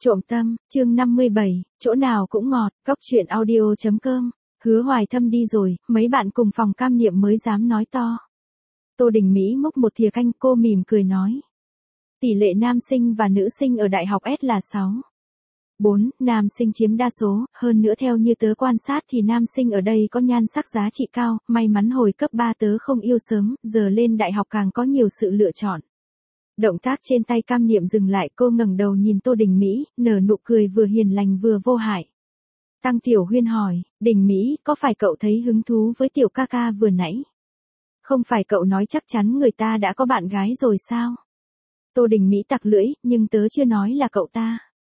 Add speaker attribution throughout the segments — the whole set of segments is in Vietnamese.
Speaker 1: Trộm tâm, chương 57, chỗ nào cũng ngọt, cóc truyện audio.com. Hứa Hoài Thâm đi rồi, mấy bạn cùng phòng cam niệm mới dám nói to. Tô Đình Mỹ múc một thìa canh, cô mỉm cười nói. Tỷ lệ nam sinh và nữ sinh ở đại học S là 6:4, nam sinh chiếm đa số, hơn nữa theo như tớ quan sát thì nam sinh ở đây có nhan sắc giá trị cao, may mắn hồi cấp 3 tớ không yêu sớm, giờ lên đại học càng có nhiều sự lựa chọn. Động tác trên tay cam niệm dừng lại, cô ngẩng đầu nhìn Tô Đình Mỹ, nở nụ cười vừa hiền lành vừa vô hại. Tăng Tiểu Huyên hỏi, Đình Mỹ, có phải cậu thấy hứng thú với tiểu ca ca vừa nãy? Không phải cậu nói chắc chắn người ta đã có bạn gái rồi sao? Tô Đình Mỹ tặc lưỡi, nhưng tớ chưa nói là cậu ta.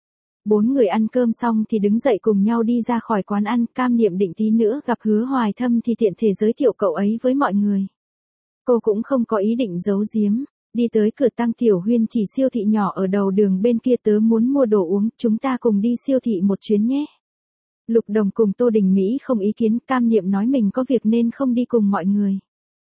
Speaker 1: Bốn người ăn cơm xong thì đứng dậy cùng nhau đi ra khỏi quán ăn, cam niệm định tí nữa gặp Hứa Hoài Thâm thì tiện thể giới thiệu cậu ấy với mọi người. Cô cũng không có ý định giấu giếm. Đi tới cửa Tăng Tiểu Huyên chỉ siêu thị nhỏ ở đầu đường bên kia, tớ muốn mua đồ uống, chúng ta cùng đi siêu thị một chuyến nhé. Lục Đồng cùng Tô Đình Mỹ không ý kiến, cam niệm nói mình có việc nên không đi cùng mọi người.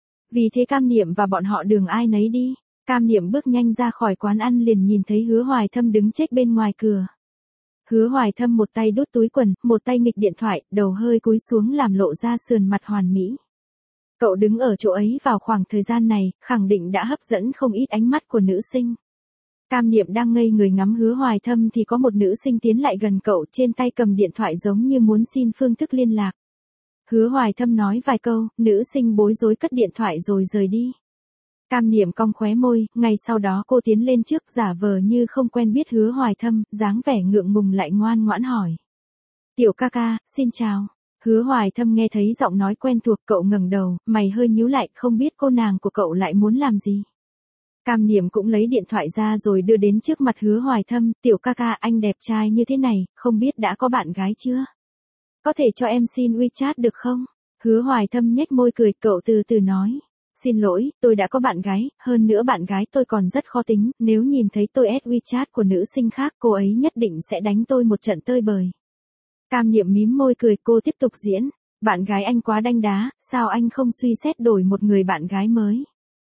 Speaker 1: Vì thế cam niệm và bọn họ đường ai nấy đi. Cam niệm bước nhanh ra khỏi quán ăn liền nhìn thấy Hứa Hoài Thâm đứng chếch bên ngoài cửa. Hứa Hoài Thâm một tay đút túi quần, một tay nghịch điện thoại, đầu hơi cúi xuống làm lộ ra sườn mặt hoàn mỹ. Cậu đứng ở chỗ ấy vào khoảng thời gian này, khẳng định đã hấp dẫn không ít ánh mắt của nữ sinh. Cam niệm đang ngây người ngắm Hứa Hoài Thâm thì có một nữ sinh tiến lại gần cậu, trên tay cầm điện thoại giống như muốn xin phương thức liên lạc. Hứa Hoài Thâm nói vài câu, nữ sinh bối rối cất điện thoại rồi rời đi. Cam niệm cong khóe môi, ngay sau đó cô tiến lên trước giả vờ như không quen biết Hứa Hoài Thâm, dáng vẻ ngượng ngùng lại ngoan ngoãn hỏi. Tiểu ca ca, xin chào. Hứa Hoài Thâm nghe thấy giọng nói quen thuộc, cậu ngẩng đầu, mày hơi nhíu lại, không biết cô nàng của cậu lại muốn làm gì. Cam niệm cũng lấy điện thoại ra rồi đưa đến trước mặt Hứa Hoài Thâm, tiểu ca ca, anh đẹp trai như thế này, không biết đã có bạn gái chưa? Có thể cho em xin WeChat được không? Hứa Hoài Thâm nhếch môi cười, cậu từ từ nói. Xin lỗi, tôi đã có bạn gái, hơn nữa bạn gái tôi còn rất khó tính, nếu nhìn thấy tôi add WeChat của nữ sinh khác, cô ấy nhất định sẽ đánh tôi một trận tơi bời. Cam niệm mím môi cười, cô tiếp tục diễn. Bạn gái anh quá đanh đá, sao anh không suy xét đổi một người bạn gái mới?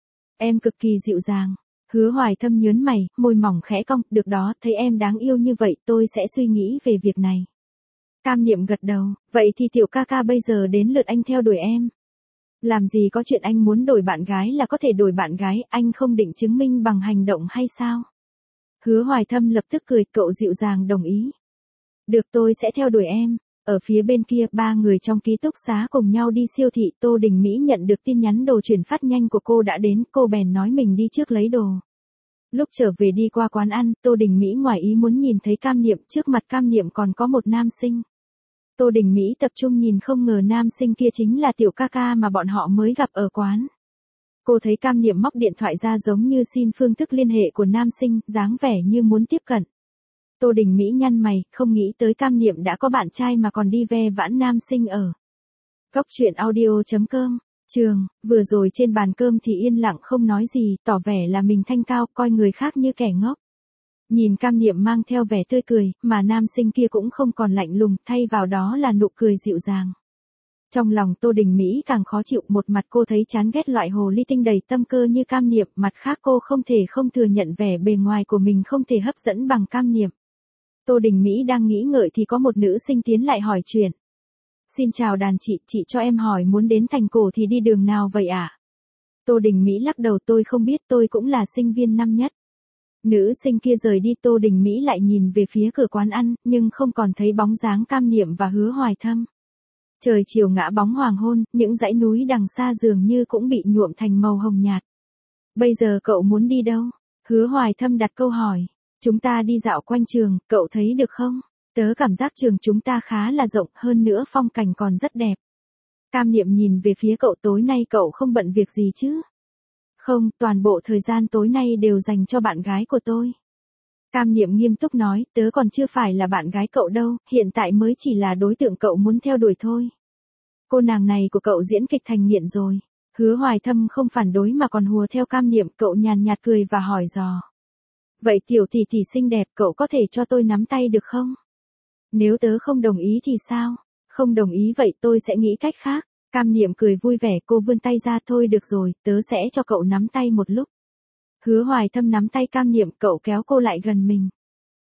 Speaker 1: Em cực kỳ dịu dàng. Hứa Hoài Thâm nhớn mày, môi mỏng khẽ cong, được đó, thấy em đáng yêu như vậy, tôi sẽ suy nghĩ về việc này. Cam niệm gật đầu, vậy thì tiểu ca ca bây giờ đến lượt anh theo đuổi em. Làm gì có chuyện anh muốn đổi bạn gái là có thể đổi bạn gái, anh không định chứng minh bằng hành động hay sao? Hứa Hoài Thâm lập tức cười, cậu dịu dàng đồng ý. Được, tôi sẽ theo đuổi em. Ở phía bên kia, ba người trong ký túc xá cùng nhau đi siêu thị. Tô Đình Mỹ nhận được tin nhắn đồ chuyển phát nhanh của cô đã đến, cô bèn nói mình đi trước lấy đồ. Lúc trở về đi qua quán ăn, Tô Đình Mỹ ngoài ý muốn nhìn thấy cam niệm, trước mặt cam niệm còn có một nam sinh. Tô Đình Mỹ tập trung nhìn, không ngờ nam sinh kia chính là tiểu ca ca mà bọn họ mới gặp ở quán. Cô thấy cam niệm móc điện thoại ra giống như xin phương thức liên hệ của nam sinh, dáng vẻ như muốn tiếp cận. Tô Đình Mỹ nhăn mày, không nghĩ tới cam niệm đã có bạn trai mà còn đi ve vãn nam sinh ở. Cóc truyện audio.com. Trường, vừa rồi trên bàn cơm thì yên lặng không nói gì, tỏ vẻ là mình thanh cao, coi người khác như kẻ ngốc. Nhìn cam niệm mang theo vẻ tươi cười, mà nam sinh kia cũng không còn lạnh lùng, thay vào đó là nụ cười dịu dàng. Trong lòng Tô Đình Mỹ càng khó chịu, một mặt cô thấy chán ghét loại hồ ly tinh đầy tâm cơ như cam niệm, mặt khác cô không thể không thừa nhận vẻ bề ngoài của mình không thể hấp dẫn bằng cam niệm. Tô Đình Mỹ đang nghĩ ngợi thì có một nữ sinh tiến lại hỏi chuyện. Xin chào đàn chị cho em hỏi muốn đến thành cổ thì đi đường nào vậy ạ? Tô Đình Mỹ lắc đầu, tôi không biết, tôi cũng là sinh viên năm nhất. Nữ sinh kia rời đi, Tô Đình Mỹ lại nhìn về phía cửa quán ăn, nhưng không còn thấy bóng dáng cam niệm và Hứa Hoài Thâm. Trời chiều ngã bóng hoàng hôn, những dãy núi đằng xa dường như cũng bị nhuộm thành màu hồng nhạt. Bây giờ cậu muốn đi đâu? Hứa Hoài Thâm đặt câu hỏi. Chúng ta đi dạo quanh trường, cậu thấy được không? Tớ cảm giác trường chúng ta khá là rộng, hơn nữa phong cảnh còn rất đẹp. Cam niệm nhìn về phía cậu, tối nay cậu không bận việc gì chứ? Không, toàn bộ thời gian tối nay đều dành cho bạn gái của tôi. Cam niệm nghiêm túc nói, tớ còn chưa phải là bạn gái cậu đâu, hiện tại mới chỉ là đối tượng cậu muốn theo đuổi thôi. Cô nàng này của cậu diễn kịch thành nghiện rồi. Hứa Hoài Thâm không phản đối mà còn hùa theo cam niệm, cậu nhàn nhạt cười và hỏi dò. Vậy tiểu tỷ tỷ xinh đẹp, cậu có thể cho tôi nắm tay được không? Nếu tớ không đồng ý thì sao? Không đồng ý vậy tôi sẽ nghĩ cách khác. Cam niệm cười vui vẻ, cô vươn tay ra, thôi được rồi, tớ sẽ cho cậu nắm tay một lúc. Hứa Hoài Thâm nắm tay cam niệm, cậu kéo cô lại gần mình.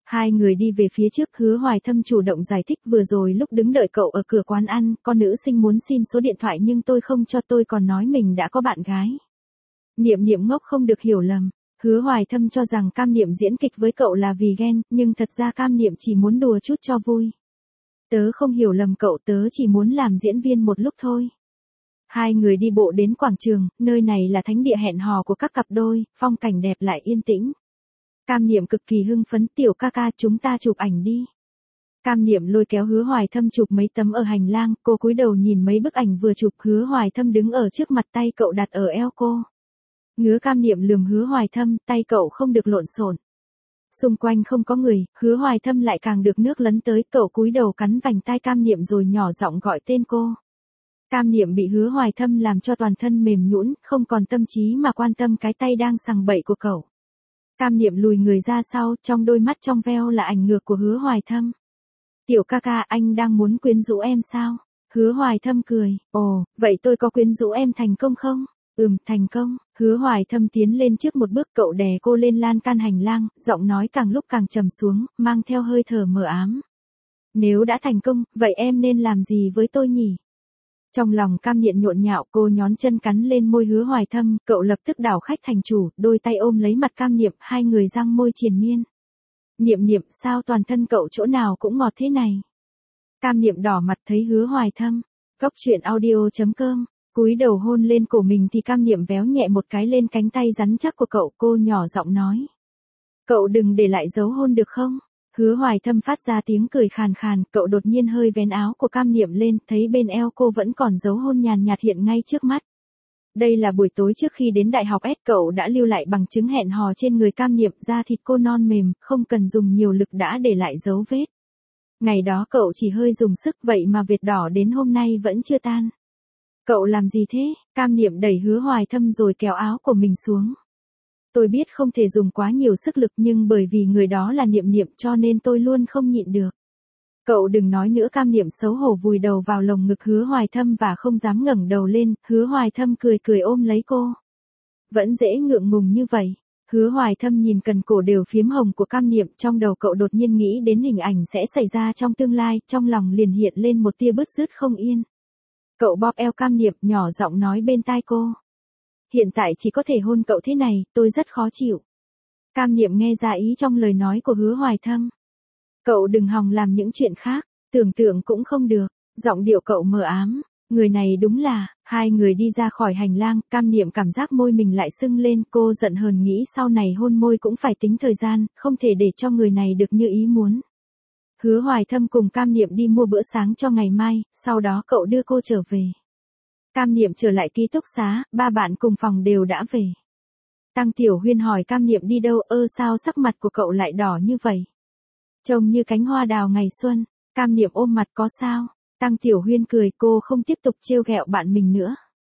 Speaker 1: Hai người đi về phía trước, Hứa Hoài Thâm chủ động giải thích vừa rồi lúc đứng đợi cậu ở cửa quán ăn, con nữ sinh muốn xin số điện thoại nhưng tôi không cho, tôi còn nói mình đã có bạn gái. Niệm Niệm ngốc không được hiểu lầm. Hứa Hoài Thâm cho rằng Cam Niệm diễn kịch với cậu là vì ghen, nhưng thật ra Cam Niệm chỉ muốn đùa chút cho vui. Tớ không hiểu lầm cậu, tớ chỉ muốn làm diễn viên một lúc thôi. Hai người đi bộ đến quảng trường, nơi này là thánh địa hẹn hò của các cặp đôi, phong cảnh đẹp lại yên tĩnh. Cam Niệm cực kỳ hưng phấn, tiểu ca ca chúng ta chụp ảnh đi. Cam Niệm lôi kéo Hứa Hoài Thâm chụp mấy tấm ở hành lang, cô cúi đầu nhìn mấy bức ảnh vừa chụp, Hứa Hoài Thâm đứng ở trước mặt, tay cậu đặt ở eo cô. Ngứa Cam Niệm lườm Hứa Hoài Thâm, tay cậu không được lộn xộn. Xung quanh không có người, Hứa Hoài Thâm lại càng được nước lấn tới, cậu cúi đầu cắn vành tai Cam Niệm rồi nhỏ giọng gọi tên cô. Cam Niệm bị Hứa Hoài Thâm làm cho toàn thân mềm nhũn, không còn tâm trí mà quan tâm cái tay đang sằng bậy của cậu. Cam Niệm lùi người ra sau, trong đôi mắt trong veo là ảnh ngược của Hứa Hoài Thâm. Tiểu ca ca, anh đang muốn quyến rũ em sao? Hứa Hoài Thâm cười, ồ, vậy tôi có quyến rũ em thành công không? Thành công. Hứa Hoài Thâm tiến lên trước một bước, cậu đè cô lên lan can hành lang, giọng nói càng lúc càng trầm xuống, mang theo hơi thở mờ ám. Nếu đã thành công, vậy em nên làm gì với tôi nhỉ? Trong lòng Cam Niệm nhộn nhạo, cô nhón chân cắn lên môi Hứa Hoài Thâm, cậu lập tức đảo khách thành chủ, đôi tay ôm lấy mặt Cam Niệm, hai người răng môi triền miên. Niệm Niệm, sao toàn thân cậu chỗ nào cũng ngọt thế này? Cam Niệm đỏ mặt thấy Hứa Hoài Thâm. Góc truyện audio.com, cúi đầu hôn lên cổ mình thì Cam Niệm véo nhẹ một cái lên cánh tay rắn chắc của cậu, cô nhỏ giọng nói. Cậu đừng để lại dấu hôn được không? Hứa Hoài Thâm phát ra tiếng cười khàn khàn, cậu đột nhiên hơi vén áo của Cam Niệm lên, thấy bên eo cô vẫn còn dấu hôn nhàn nhạt hiện ngay trước mắt. Đây là buổi tối trước khi đến đại học S, cậu đã lưu lại bằng chứng hẹn hò trên người Cam Niệm, da thịt cô non mềm, không cần dùng nhiều lực đã để lại dấu vết. Ngày đó cậu chỉ hơi dùng sức, vậy mà vệt đỏ đến hôm nay vẫn chưa tan. Cậu làm gì thế? Cam Niệm đẩy Hứa Hoài Thâm rồi kéo áo của mình xuống. Tôi biết không thể dùng quá nhiều sức lực nhưng bởi vì người đó là Niệm Niệm cho nên tôi luôn không nhịn được. Cậu đừng nói nữa. Cam Niệm xấu hổ vùi đầu vào lồng ngực Hứa Hoài Thâm và không dám ngẩng đầu lên, Hứa Hoài Thâm cười cười ôm lấy cô. Vẫn dễ ngượng ngùng như vậy. Hứa Hoài Thâm nhìn cần cổ đều phiếm hồng của Cam Niệm, trong đầu cậu đột nhiên nghĩ đến hình ảnh sẽ xảy ra trong tương lai, trong lòng liền hiện lên một tia bứt rứt không yên. Cậu bóp eo Cam Niệm, nhỏ giọng nói bên tai cô. Hiện tại chỉ có thể hôn cậu thế này, tôi rất khó chịu. Cam Niệm nghe ra ý trong lời nói của Hứa Hoài Thâm. Cậu đừng hòng làm những chuyện khác, tưởng tượng cũng không được. Giọng điệu cậu mờ ám. Người này đúng là. Hai người đi ra khỏi hành lang, Cam Niệm cảm giác môi mình lại sưng lên, cô giận hờn nghĩ sau này hôn môi cũng phải tính thời gian, không thể để cho người này được như ý muốn. Hứa Hoài Thâm cùng Cam Niệm đi mua bữa sáng cho ngày mai, sau đó cậu đưa cô trở về. Cam Niệm trở lại ký túc xá, ba bạn cùng phòng đều đã về. Tăng Tiểu Huyên hỏi Cam Niệm đi đâu, sao sắc mặt của cậu lại đỏ như vậy? Trông như cánh hoa đào ngày xuân. Cam Niệm ôm mặt, có sao? Tăng Tiểu Huyên cười, cô không tiếp tục trêu ghẹo bạn mình nữa.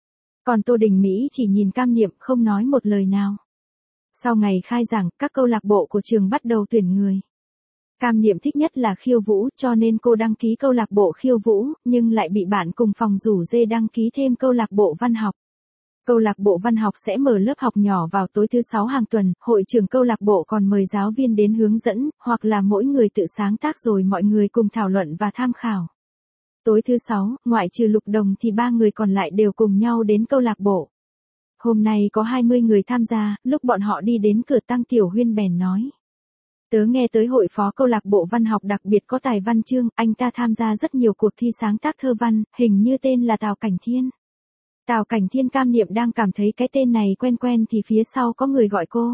Speaker 1: Còn Tô Đình Mỹ chỉ nhìn Cam Niệm không nói một lời nào. Sau ngày khai giảng, các câu lạc bộ của trường bắt đầu tuyển người. Cam Niệm thích nhất là khiêu vũ cho nên cô đăng ký câu lạc bộ khiêu vũ, nhưng lại bị bạn cùng phòng rủ dê đăng ký thêm câu lạc bộ văn học. Câu lạc bộ văn học sẽ mở lớp học nhỏ vào tối thứ 6 hàng tuần, hội trưởng câu lạc bộ còn mời giáo viên đến hướng dẫn, hoặc là mỗi người tự sáng tác rồi mọi người cùng thảo luận và tham khảo. Tối thứ 6, ngoại trừ Lục Đồng thì 3 người còn lại đều cùng nhau đến câu lạc bộ. Hôm nay có 20 người tham gia, lúc bọn họ đi đến cửa Tăng Tiểu Huyên bèn nói. Tớ nghe tới hội phó câu lạc bộ văn học đặc biệt có tài văn chương, anh ta tham gia rất nhiều cuộc thi sáng tác thơ văn, hình như tên là Tào Cảnh Thiên. Tào Cảnh Thiên. Cam Niệm đang cảm thấy cái tên này quen quen thì phía sau có người gọi cô.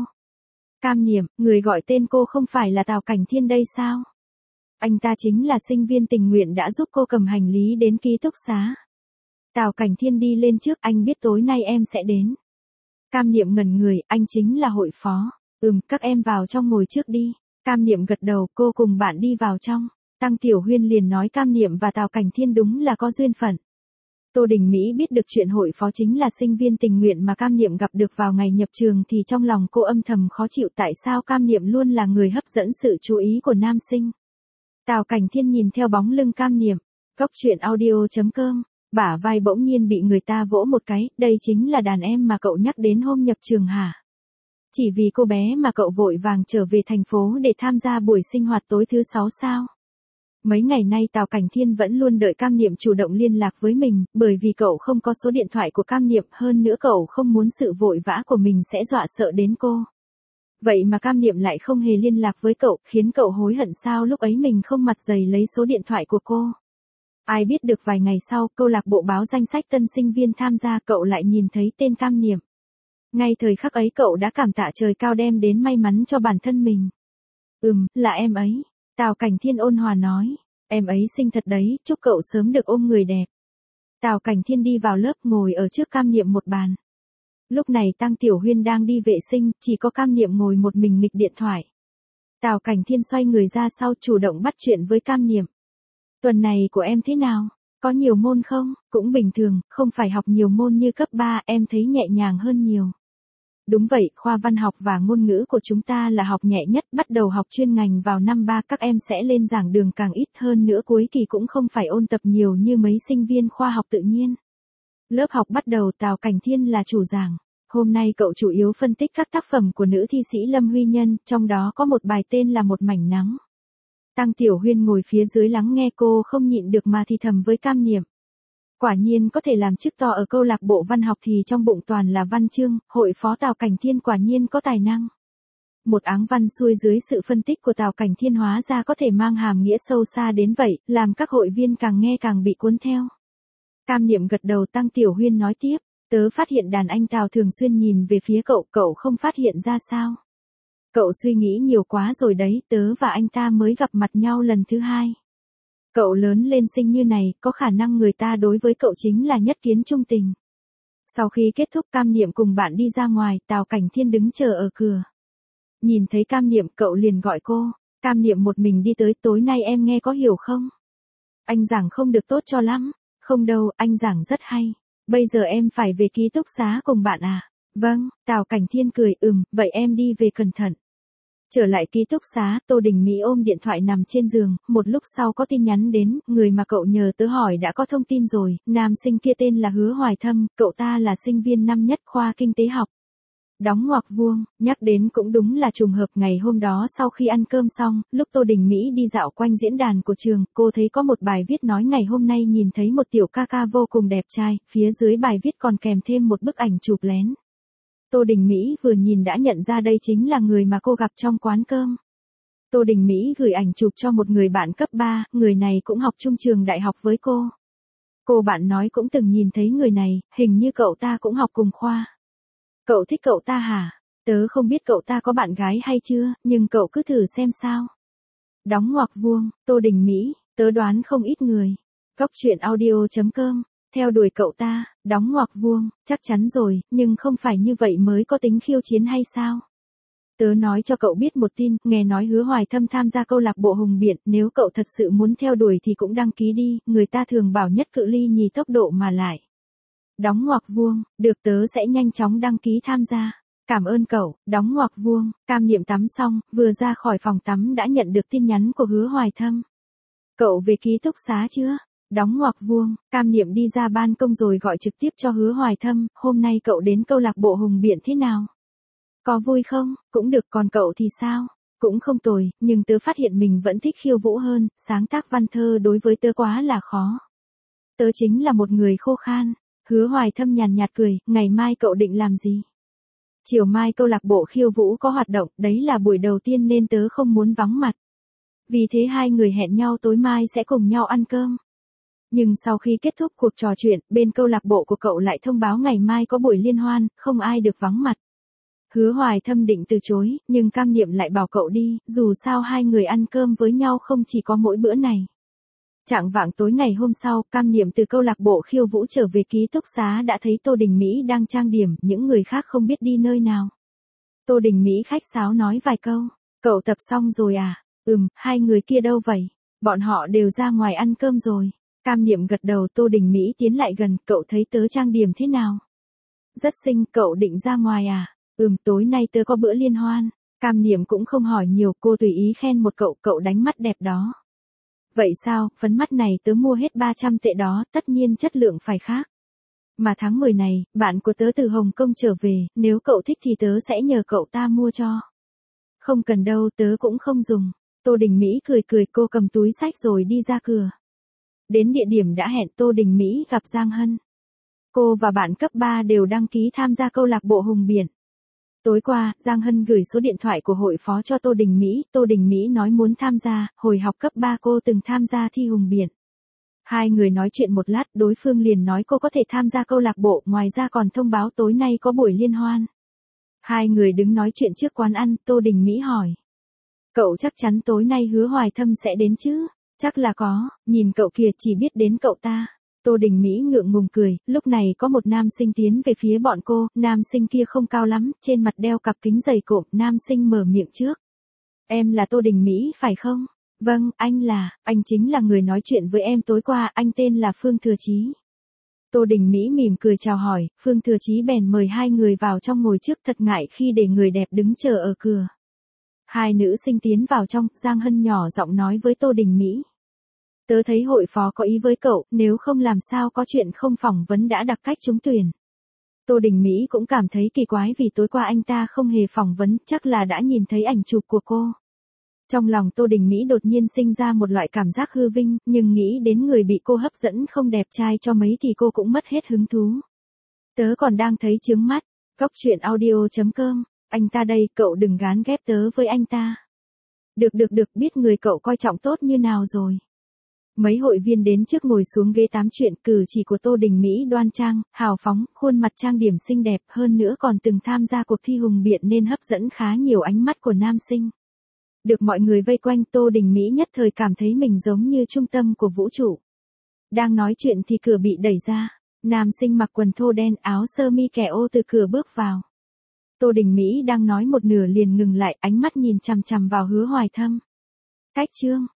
Speaker 1: Cam Niệm, người gọi tên cô không phải là Tào Cảnh Thiên đây sao? Anh ta chính là sinh viên tình nguyện đã giúp cô cầm hành lý đến ký túc xá. Tào Cảnh Thiên đi lên trước, anh biết tối nay em sẽ đến. Cam Niệm ngẩn người, anh chính là hội phó. Các em vào trong ngồi trước đi. Cam Niệm gật đầu, cô cùng bạn đi vào trong. Tăng Tiểu Huyên liền nói Cam Niệm và Tào Cảnh Thiên đúng là có duyên phận. Tô Đình Mỹ biết được chuyện hội phó chính là sinh viên tình nguyện mà Cam Niệm gặp được vào ngày nhập trường thì trong lòng cô âm thầm khó chịu, tại sao Cam Niệm luôn là người hấp dẫn sự chú ý của nam sinh. Tào Cảnh Thiên nhìn theo bóng lưng Cam Niệm. Góc truyện audio.com, bả vai bỗng nhiên bị người ta vỗ một cái, đây chính là đàn em mà cậu nhắc đến hôm nhập trường hả? Chỉ vì cô bé mà cậu vội vàng trở về thành phố để tham gia buổi sinh hoạt tối thứ 6 sao? Mấy ngày nay Tào Cảnh Thiên vẫn luôn đợi Cam Niệm chủ động liên lạc với mình, bởi vì cậu không có số điện thoại của Cam Niệm, hơn nữa cậu không muốn sự vội vã của mình sẽ dọa sợ đến cô. Vậy mà Cam Niệm lại không hề liên lạc với cậu, khiến cậu hối hận sao lúc ấy mình không mặt dày lấy số điện thoại của cô. Ai biết được vài ngày sau, câu lạc bộ báo danh sách tân sinh viên tham gia, cậu lại nhìn thấy tên Cam Niệm. Ngay thời khắc ấy cậu đã cảm tạ trời cao đem đến may mắn cho bản thân mình. Là em ấy. Tào Cảnh Thiên ôn hòa nói. Em ấy xinh thật đấy, chúc cậu sớm được ôm người đẹp. Tào Cảnh Thiên đi vào lớp ngồi ở trước Cam Niệm một bàn. Lúc này Tăng Tiểu Huyên đang đi vệ sinh, chỉ có Cam Niệm ngồi một mình nghịch điện thoại. Tào Cảnh Thiên xoay người ra sau chủ động bắt chuyện với Cam Niệm. Tuần này của em thế nào? Có nhiều môn không? Cũng bình thường, không phải học nhiều môn như cấp 3, em thấy nhẹ nhàng hơn nhiều. Đúng vậy, khoa văn học và ngôn ngữ của chúng ta là học nhẹ nhất, bắt đầu học chuyên ngành vào năm 3 các em sẽ lên giảng đường càng ít hơn nữa, cuối kỳ cũng không phải ôn tập nhiều như mấy sinh viên khoa học tự nhiên. Lớp học bắt đầu, Tào Cảnh Thiên là chủ giảng. Hôm nay cậu chủ yếu phân tích các tác phẩm của nữ thi sĩ Lâm Huy Nhân, trong đó có một bài tên là Một mảnh nắng. Tăng Tiểu Huyên ngồi phía dưới lắng nghe, cô không nhịn được mà thì thầm với Cam Niệm. Quả nhiên có thể làm chức to ở câu lạc bộ văn học thì trong bụng toàn là văn chương, hội phó Tào Cảnh Thiên quả nhiên có tài năng. Một áng văn xuôi dưới sự phân tích của Tào Cảnh Thiên hóa ra có thể mang hàm nghĩa sâu xa đến vậy, làm các hội viên càng nghe càng bị cuốn theo. Cam Niệm gật đầu. Tăng Tiểu Huyên nói tiếp, tớ phát hiện đàn anh Tào thường xuyên nhìn về phía cậu, cậu không phát hiện ra sao? Cậu suy nghĩ nhiều quá rồi đấy, tớ và anh ta mới gặp mặt nhau lần thứ 2. Cậu lớn lên xinh như này, có khả năng người ta đối với cậu chính là nhất kiến trung tình. Sau khi kết thúc, Cam Niệm cùng bạn đi ra ngoài, Tào Cảnh Thiên đứng chờ ở cửa. Nhìn thấy Cam Niệm, cậu liền gọi cô. Cam Niệm một mình đi tới, tối nay em nghe có hiểu không? Anh giảng không được tốt cho lắm. Không đâu, anh giảng rất hay. Bây giờ em phải về ký túc xá cùng bạn à? Vâng, Tào Cảnh Thiên cười, vậy em đi về cẩn thận. Trở lại ký túc xá, Tô Đình Mỹ ôm điện thoại nằm trên giường, một lúc sau có tin nhắn đến, người mà cậu nhờ tớ hỏi đã có thông tin rồi, nam sinh kia tên là Hứa Hoài Thâm, cậu ta là sinh viên năm nhất khoa kinh tế học. Đóng ngoặc vuông, nhắc đến cũng đúng là trùng hợp, ngày hôm đó sau khi ăn cơm xong, lúc Tô Đình Mỹ đi dạo quanh diễn đàn của trường, cô thấy có một bài viết nói ngày hôm nay nhìn thấy một tiểu ca ca vô cùng đẹp trai, phía dưới bài viết còn kèm thêm một bức ảnh chụp lén. Tô Đình Mỹ vừa nhìn đã nhận ra đây chính là người mà cô gặp trong quán cơm. Tô Đình Mỹ gửi ảnh chụp cho một người bạn cấp 3, người này cũng học chung trường đại học với cô. Cô bạn nói cũng từng nhìn thấy người này, hình như cậu ta cũng học cùng khoa. Cậu thích cậu ta hả? Tớ không biết cậu ta có bạn gái hay chưa, nhưng cậu cứ thử xem sao. Đóng ngoặc vuông, Tô Đình Mỹ, tớ đoán không ít người. Góc truyện audio.com, theo đuổi cậu ta, đóng ngoặc vuông, chắc chắn rồi, nhưng không phải như vậy mới có tính khiêu chiến hay sao? Tớ nói cho cậu biết một tin, nghe nói Hứa Hoài Thâm tham gia câu lạc bộ Hùng Biện, nếu cậu thật sự muốn theo đuổi thì cũng đăng ký đi, người ta thường bảo nhất cự ly nhì tốc độ mà lại. Đóng ngoặc vuông, được, tớ sẽ nhanh chóng đăng ký tham gia. Cảm ơn cậu, đóng ngoặc vuông. Cam Niệm tắm xong, vừa ra khỏi phòng tắm đã nhận được tin nhắn của Hứa Hoài Thâm. Cậu về ký túc xá chưa? Đóng ngoặc vuông, Cam Niệm đi ra ban công rồi gọi trực tiếp cho Hứa Hoài Thâm, hôm nay cậu đến câu lạc bộ Hùng Biện thế nào? Có vui không? Cũng được, còn cậu thì sao? Cũng không tồi, nhưng tớ phát hiện mình vẫn thích khiêu vũ hơn, sáng tác văn thơ đối với tớ quá là khó. Tớ chính là một người khô khan. Hứa Hoài Thâm nhàn nhạt cười, ngày mai cậu định làm gì? Chiều mai câu lạc bộ khiêu vũ có hoạt động, đấy là buổi đầu tiên nên tớ không muốn vắng mặt. Vì thế hai người hẹn nhau tối mai sẽ cùng nhau ăn cơm. Nhưng sau khi kết thúc cuộc trò chuyện, bên câu lạc bộ của cậu lại thông báo ngày mai có buổi liên hoan, không ai được vắng mặt. Hứa Hoài Thâm định từ chối, nhưng Cam Niệm lại bảo cậu đi, dù sao hai người ăn cơm với nhau không chỉ có mỗi bữa này. Chạng vạng tối ngày hôm sau, Cam Niệm từ câu lạc bộ khiêu vũ trở về ký túc xá đã thấy Tô Đình Mỹ đang trang điểm, những người khác không biết đi nơi nào. Tô Đình Mỹ khách sáo nói vài câu, cậu tập xong rồi à? Hai người kia đâu vậy? Bọn họ đều ra ngoài ăn cơm rồi. Cam Niệm gật đầu. Tô Đình Mỹ tiến lại gần, cậu thấy tớ trang điểm thế nào? Rất xinh, cậu định ra ngoài à? Tối nay tớ có bữa liên hoan. Cam Niệm cũng không hỏi nhiều, cô tùy ý khen một cậu, cậu đánh mắt đẹp đó. Vậy sao, phấn mắt này tớ mua hết 300 tệ đó, tất nhiên chất lượng phải khác. Mà tháng 10 này, bạn của tớ từ Hồng Kông trở về, nếu cậu thích thì tớ sẽ nhờ cậu ta mua cho. Không cần đâu, tớ cũng không dùng. Tô Đình Mỹ cười cười, cô cầm túi xách rồi đi ra cửa. Đến địa điểm đã hẹn, Tô Đình Mỹ gặp Giang Hân. Cô và bạn cấp 3 đều đăng ký tham gia câu lạc bộ Hùng Biển. Tối qua, Giang Hân gửi số điện thoại của hội phó cho Tô Đình Mỹ. Tô Đình Mỹ nói muốn tham gia, hồi học cấp 3 cô từng tham gia thi Hùng Biển. Hai người nói chuyện một lát, đối phương liền nói cô có thể tham gia câu lạc bộ, ngoài ra còn thông báo tối nay có buổi liên hoan. Hai người đứng nói chuyện trước quán ăn, Tô Đình Mỹ hỏi. Cậu chắc chắn tối nay Hứa Hoài Thâm sẽ đến chứ? Chắc là có, nhìn cậu kìa chỉ biết đến cậu ta. Tô Đình Mỹ ngượng ngùng cười, lúc này có một nam sinh tiến về phía bọn cô, nam sinh kia không cao lắm, trên mặt đeo cặp kính dày cộm, nam sinh mở miệng trước. Em là Tô Đình Mỹ phải không? Vâng, anh chính là người nói chuyện với em tối qua, anh tên là Phương Thừa Chí. Tô Đình Mỹ mỉm cười chào hỏi, Phương Thừa Chí bèn mời hai người vào trong ngồi trước, thật ngại khi để người đẹp đứng chờ ở cửa. Hai nữ sinh tiến vào trong, Giang Hân nhỏ giọng nói với Tô Đình Mỹ. Tớ thấy hội phó có ý với cậu, nếu không làm sao có chuyện không phỏng vấn đã đặc cách trúng tuyển. Tô Đình Mỹ cũng cảm thấy kỳ quái vì tối qua anh ta không hề phỏng vấn, chắc là đã nhìn thấy ảnh chụp của cô. Trong lòng Tô Đình Mỹ đột nhiên sinh ra một loại cảm giác hư vinh, nhưng nghĩ đến người bị cô hấp dẫn không đẹp trai cho mấy thì cô cũng mất hết hứng thú. Tớ còn đang thấy chướng mắt. Góc truyện audio.com, anh ta đây, cậu đừng gán ghép tớ với anh ta. Được, biết người cậu coi trọng tốt như nào rồi. Mấy hội viên đến trước ngồi xuống ghế tám chuyện, cử chỉ của Tô Đình Mỹ đoan trang, hào phóng, khuôn mặt trang điểm xinh đẹp, hơn nữa còn từng tham gia cuộc thi Hùng Biện nên hấp dẫn khá nhiều ánh mắt của nam sinh. Được mọi người vây quanh, Tô Đình Mỹ nhất thời cảm thấy mình giống như trung tâm của vũ trụ. Đang nói chuyện thì cửa bị đẩy ra, nam sinh mặc quần thô đen, áo sơ mi kẻ ô từ cửa bước vào. Tô Đình Mỹ đang nói một nửa liền ngừng lại, ánh mắt nhìn chằm chằm vào Hứa Hoài Thâm. Cách chương